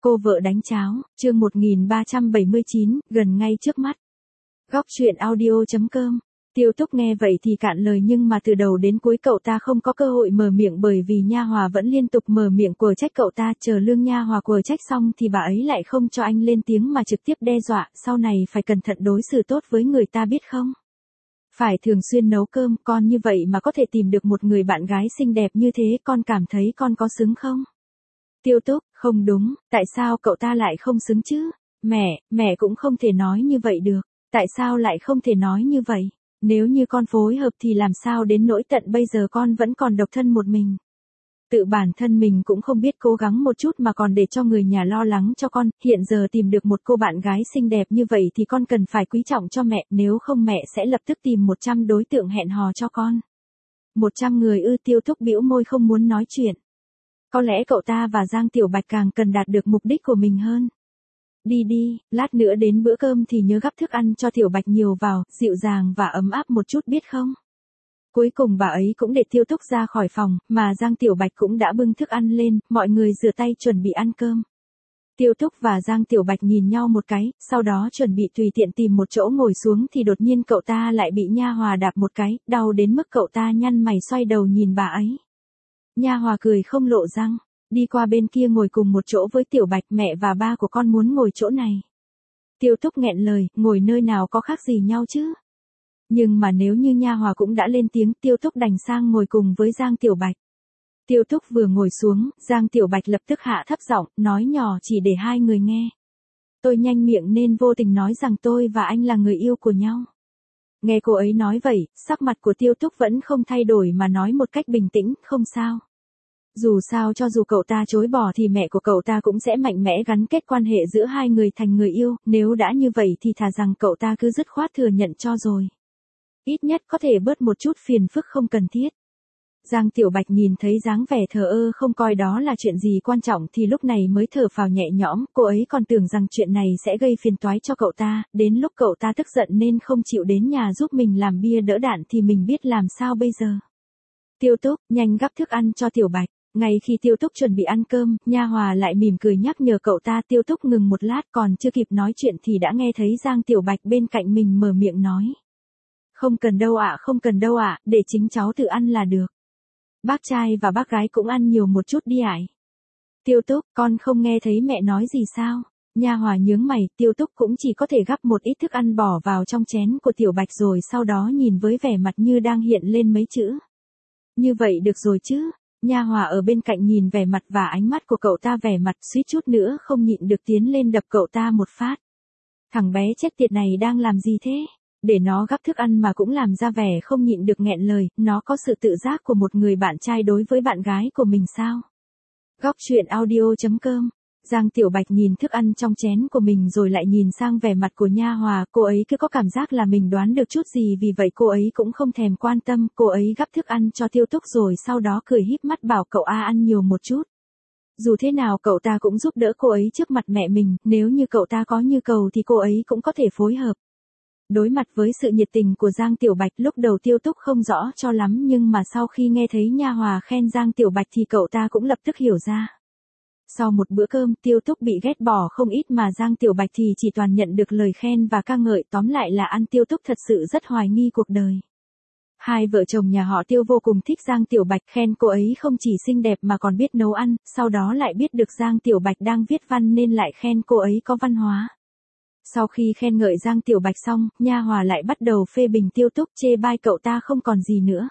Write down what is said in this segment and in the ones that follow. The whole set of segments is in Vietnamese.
Cô vợ đánh cháo, chương 1379, gần ngay trước mắt. Góc chuyện audio.com. Tiêu Túc nghe vậy thì cạn lời, nhưng mà từ đầu đến cuối cậu ta không có cơ hội mở miệng, bởi vì Nha Hòa vẫn liên tục mở miệng quở trách cậu ta. Chờ Lương Nha Hòa quở trách xong thì bà ấy lại không cho anh lên tiếng mà trực tiếp đe dọa, sau này phải cẩn thận đối xử tốt với người ta biết không? Phải thường xuyên nấu cơm, con như vậy mà có thể tìm được một người bạn gái xinh đẹp như thế, con cảm thấy con có xứng không? Tiêu Túc, không đúng, tại sao cậu ta lại không xứng chứ? Mẹ cũng không thể nói như vậy được, tại sao lại không thể nói như vậy? Nếu như con phối hợp thì làm sao đến nỗi tận bây giờ con vẫn còn độc thân một mình? Tự bản thân mình cũng không biết cố gắng một chút mà còn để cho người nhà lo lắng cho con, hiện giờ tìm được một cô bạn gái xinh đẹp như vậy thì con cần phải quý trọng cho mẹ, nếu không mẹ sẽ lập tức tìm 100 đối tượng hẹn hò cho con. 100 người ư? Tiêu Túc bĩu môi không muốn nói chuyện. Có lẽ cậu ta và Giang Tiểu Bạch càng cần đạt được mục đích của mình hơn. Đi, lát nữa đến bữa cơm thì nhớ gắp thức ăn cho Tiểu Bạch nhiều vào, dịu dàng và ấm áp một chút biết không? Cuối cùng bà ấy cũng để Tiêu Túc ra khỏi phòng, mà Giang Tiểu Bạch cũng đã bưng thức ăn lên, mọi người rửa tay chuẩn bị ăn cơm. Tiêu Túc và Giang Tiểu Bạch nhìn nhau một cái, sau đó chuẩn bị tùy tiện tìm một chỗ ngồi xuống thì đột nhiên cậu ta lại bị Nha Hòa đạp một cái, đau đến mức cậu ta nhăn mày xoay đầu nhìn bà ấy. Nha Hòa cười không lộ răng, đi qua bên kia ngồi cùng một chỗ với Tiểu Bạch. Mẹ và ba của con muốn ngồi chỗ này. Tiêu Túc nghẹn lời, ngồi nơi nào có khác gì nhau chứ? Nhưng mà nếu như Nha Hòa cũng đã lên tiếng, Tiêu Túc đành sang ngồi cùng với Giang Tiểu Bạch. Tiêu Túc vừa ngồi xuống, Giang Tiểu Bạch lập tức hạ thấp giọng, nói nhỏ chỉ để hai người nghe. Tôi nhanh miệng nên vô tình nói rằng tôi và anh là người yêu của nhau. Nghe cô ấy nói vậy, sắc mặt của Tiêu Túc vẫn không thay đổi mà nói một cách bình tĩnh, không sao. Dù sao cho dù cậu ta chối bỏ thì mẹ của cậu ta cũng sẽ mạnh mẽ gắn kết quan hệ giữa hai người thành người yêu, nếu đã như vậy thì thà rằng cậu ta cứ dứt khoát thừa nhận cho rồi. Ít nhất có thể bớt một chút phiền phức không cần thiết. Giang Tiểu Bạch nhìn thấy dáng vẻ thờ ơ không coi đó là chuyện gì quan trọng thì lúc này mới thở phào nhẹ nhõm, cô ấy còn tưởng rằng chuyện này sẽ gây phiền toái cho cậu ta, đến lúc cậu ta tức giận nên không chịu đến nhà giúp mình làm bia đỡ đạn thì mình biết làm sao bây giờ. Tiêu Túc, nhanh gắp thức ăn cho Tiểu Bạch. Ngay khi Tiêu Túc chuẩn bị ăn cơm, Nha Hòa lại mỉm cười nhắc nhở cậu ta. Tiêu Túc ngừng một lát, còn chưa kịp nói chuyện thì đã nghe thấy Giang Tiểu Bạch bên cạnh mình mở miệng nói. Không cần đâu ạ, không cần đâu ạ, để chính cháu tự ăn là được. Bác trai và bác gái cũng ăn nhiều một chút đi ạ. Tiêu Túc, con không nghe thấy mẹ nói gì sao? Nha Hòa nhướng mày, Tiêu Túc cũng chỉ có thể gắp một ít thức ăn bỏ vào trong chén của Tiểu Bạch rồi sau đó nhìn với vẻ mặt như đang hiện lên mấy chữ. Như vậy được rồi chứ? Nha Hòa ở bên cạnh nhìn vẻ mặt và ánh mắt của cậu ta, vẻ mặt suýt chút nữa không nhịn được tiến lên đập cậu ta một phát. Thằng bé chết tiệt này đang làm gì thế? Để nó gắp thức ăn mà cũng làm ra vẻ không nhịn được nghẹn lời, nó có sự tự giác của một người bạn trai đối với bạn gái của mình sao? Góc chuyện audio.com. Giang Tiểu Bạch nhìn thức ăn trong chén của mình rồi lại nhìn sang vẻ mặt của Nha Hòa, cô ấy cứ có cảm giác là mình đoán được chút gì, vì vậy cô ấy cũng không thèm quan tâm, cô ấy gắp thức ăn cho Tiêu Túc rồi sau đó cười híp mắt bảo cậu ăn nhiều một chút. Dù thế nào cậu ta cũng giúp đỡ cô ấy trước mặt mẹ mình, nếu như cậu ta có nhu cầu thì cô ấy cũng có thể phối hợp. Đối mặt với sự nhiệt tình của Giang Tiểu Bạch, lúc đầu Tiêu Túc không rõ cho lắm, nhưng mà sau khi nghe thấy Nha Hòa khen Giang Tiểu Bạch thì cậu ta cũng lập tức hiểu ra. Sau một bữa cơm, Tiêu Túc bị ghét bỏ không ít mà Giang Tiểu Bạch thì chỉ toàn nhận được lời khen và ca ngợi, tóm lại là Tiêu Túc thật sự rất hoài nghi cuộc đời. Hai vợ chồng nhà họ Tiêu vô cùng thích Giang Tiểu Bạch, khen cô ấy không chỉ xinh đẹp mà còn biết nấu ăn, sau đó lại biết được Giang Tiểu Bạch đang viết văn nên lại khen cô ấy có văn hóa. Sau khi khen ngợi Giang Tiểu Bạch xong, Nha Hòa lại bắt đầu phê bình Tiêu Túc, chê bai cậu ta không còn gì nữa.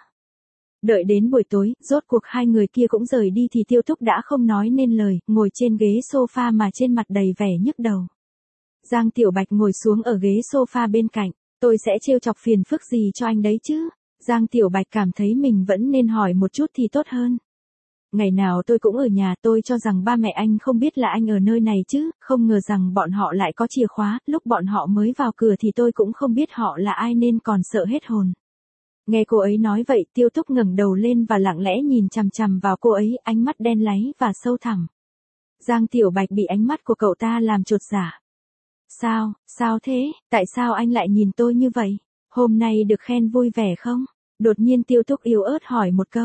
Đợi đến buổi tối, rốt cuộc hai người kia cũng rời đi thì Tiêu Túc đã không nói nên lời, ngồi trên ghế sofa mà trên mặt đầy vẻ nhức đầu. Giang Tiểu Bạch ngồi xuống ở ghế sofa bên cạnh, tôi sẽ trêu chọc phiền phức gì cho anh đấy chứ? Giang Tiểu Bạch cảm thấy mình vẫn nên hỏi một chút thì tốt hơn. Ngày nào tôi cũng ở nhà, tôi cho rằng ba mẹ anh không biết là anh ở nơi này chứ, không ngờ rằng bọn họ lại có chìa khóa, lúc bọn họ mới vào cửa thì tôi cũng không biết họ là ai nên còn sợ hết hồn. Nghe cô ấy nói vậy, Tiêu Túc ngẩng đầu lên và lặng lẽ nhìn chằm chằm vào cô ấy, ánh mắt đen láy và sâu thẳm. Giang Tiểu Bạch bị ánh mắt của cậu ta làm chột dạ. Sao thế, tại sao anh lại nhìn tôi như vậy? Hôm nay được khen vui vẻ không? Đột nhiên Tiêu Túc yếu ớt hỏi một câu.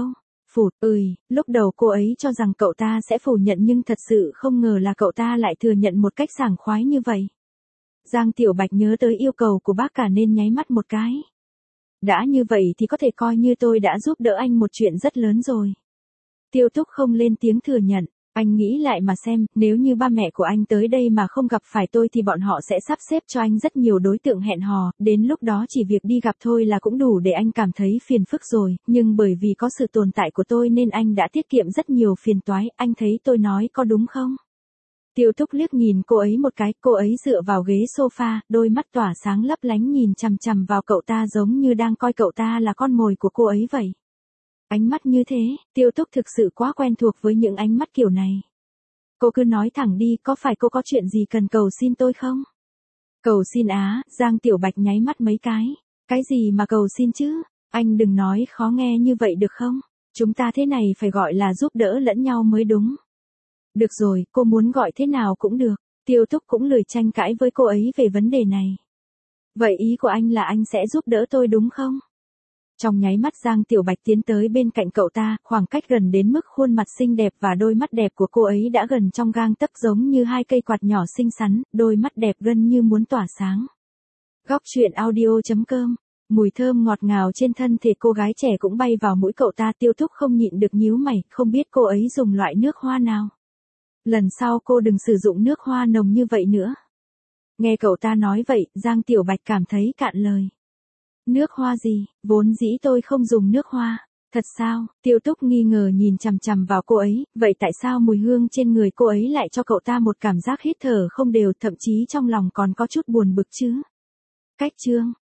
Phụt, lúc đầu cô ấy cho rằng cậu ta sẽ phủ nhận nhưng thật sự không ngờ là cậu ta lại thừa nhận một cách sảng khoái như vậy. Giang Tiểu Bạch nhớ tới yêu cầu của bác cả nên nháy mắt một cái. Đã như vậy thì có thể coi như tôi đã giúp đỡ anh một chuyện rất lớn rồi. Tiêu Túc không lên tiếng thừa nhận. Anh nghĩ lại mà xem, nếu như ba mẹ của anh tới đây mà không gặp phải tôi thì bọn họ sẽ sắp xếp cho anh rất nhiều đối tượng hẹn hò, đến lúc đó chỉ việc đi gặp thôi là cũng đủ để anh cảm thấy phiền phức rồi, nhưng bởi vì có sự tồn tại của tôi nên anh đã tiết kiệm rất nhiều phiền toái, anh thấy tôi nói có đúng không? Tiêu Túc liếc nhìn cô ấy một cái, cô ấy dựa vào ghế sofa, đôi mắt tỏa sáng lấp lánh nhìn chằm chằm vào cậu ta giống như đang coi cậu ta là con mồi của cô ấy vậy. Ánh mắt như thế, Tiêu Túc thực sự quá quen thuộc với những ánh mắt kiểu này. Cô cứ nói thẳng đi, có phải cô có chuyện gì cần cầu xin tôi không? Cầu xin á, Giang Tiểu Bạch nháy mắt mấy cái. Cái gì mà cầu xin chứ? Anh đừng nói khó nghe như vậy được không? Chúng ta thế này phải gọi là giúp đỡ lẫn nhau mới đúng. Được rồi, cô muốn gọi thế nào cũng được. Tiêu Túc cũng lười tranh cãi với cô ấy về vấn đề này. Vậy ý của anh là anh sẽ giúp đỡ tôi đúng không? Trong nháy mắt Giang Tiểu Bạch tiến tới bên cạnh cậu ta, khoảng cách gần đến mức khuôn mặt xinh đẹp và đôi mắt đẹp của cô ấy đã gần trong gang tấc giống như hai cây quạt nhỏ xinh xắn, đôi mắt đẹp gần như muốn tỏa sáng. Góc truyện audio.com. Mùi thơm ngọt ngào trên thân thể cô gái trẻ cũng bay vào mũi cậu ta. Tiêu Túc không nhịn được nhíu mày, không biết cô ấy dùng loại nước hoa nào. Lần sau cô đừng sử dụng nước hoa nồng như vậy nữa. Nghe cậu ta nói vậy, Giang Tiểu Bạch cảm thấy cạn lời. Nước hoa gì, vốn dĩ tôi không dùng nước hoa. Thật sao? Tiêu Túc nghi ngờ nhìn chằm chằm vào cô ấy, vậy tại sao mùi hương trên người cô ấy lại cho cậu ta một cảm giác hít thở không đều, thậm chí trong lòng còn có chút buồn bực chứ? Cách chương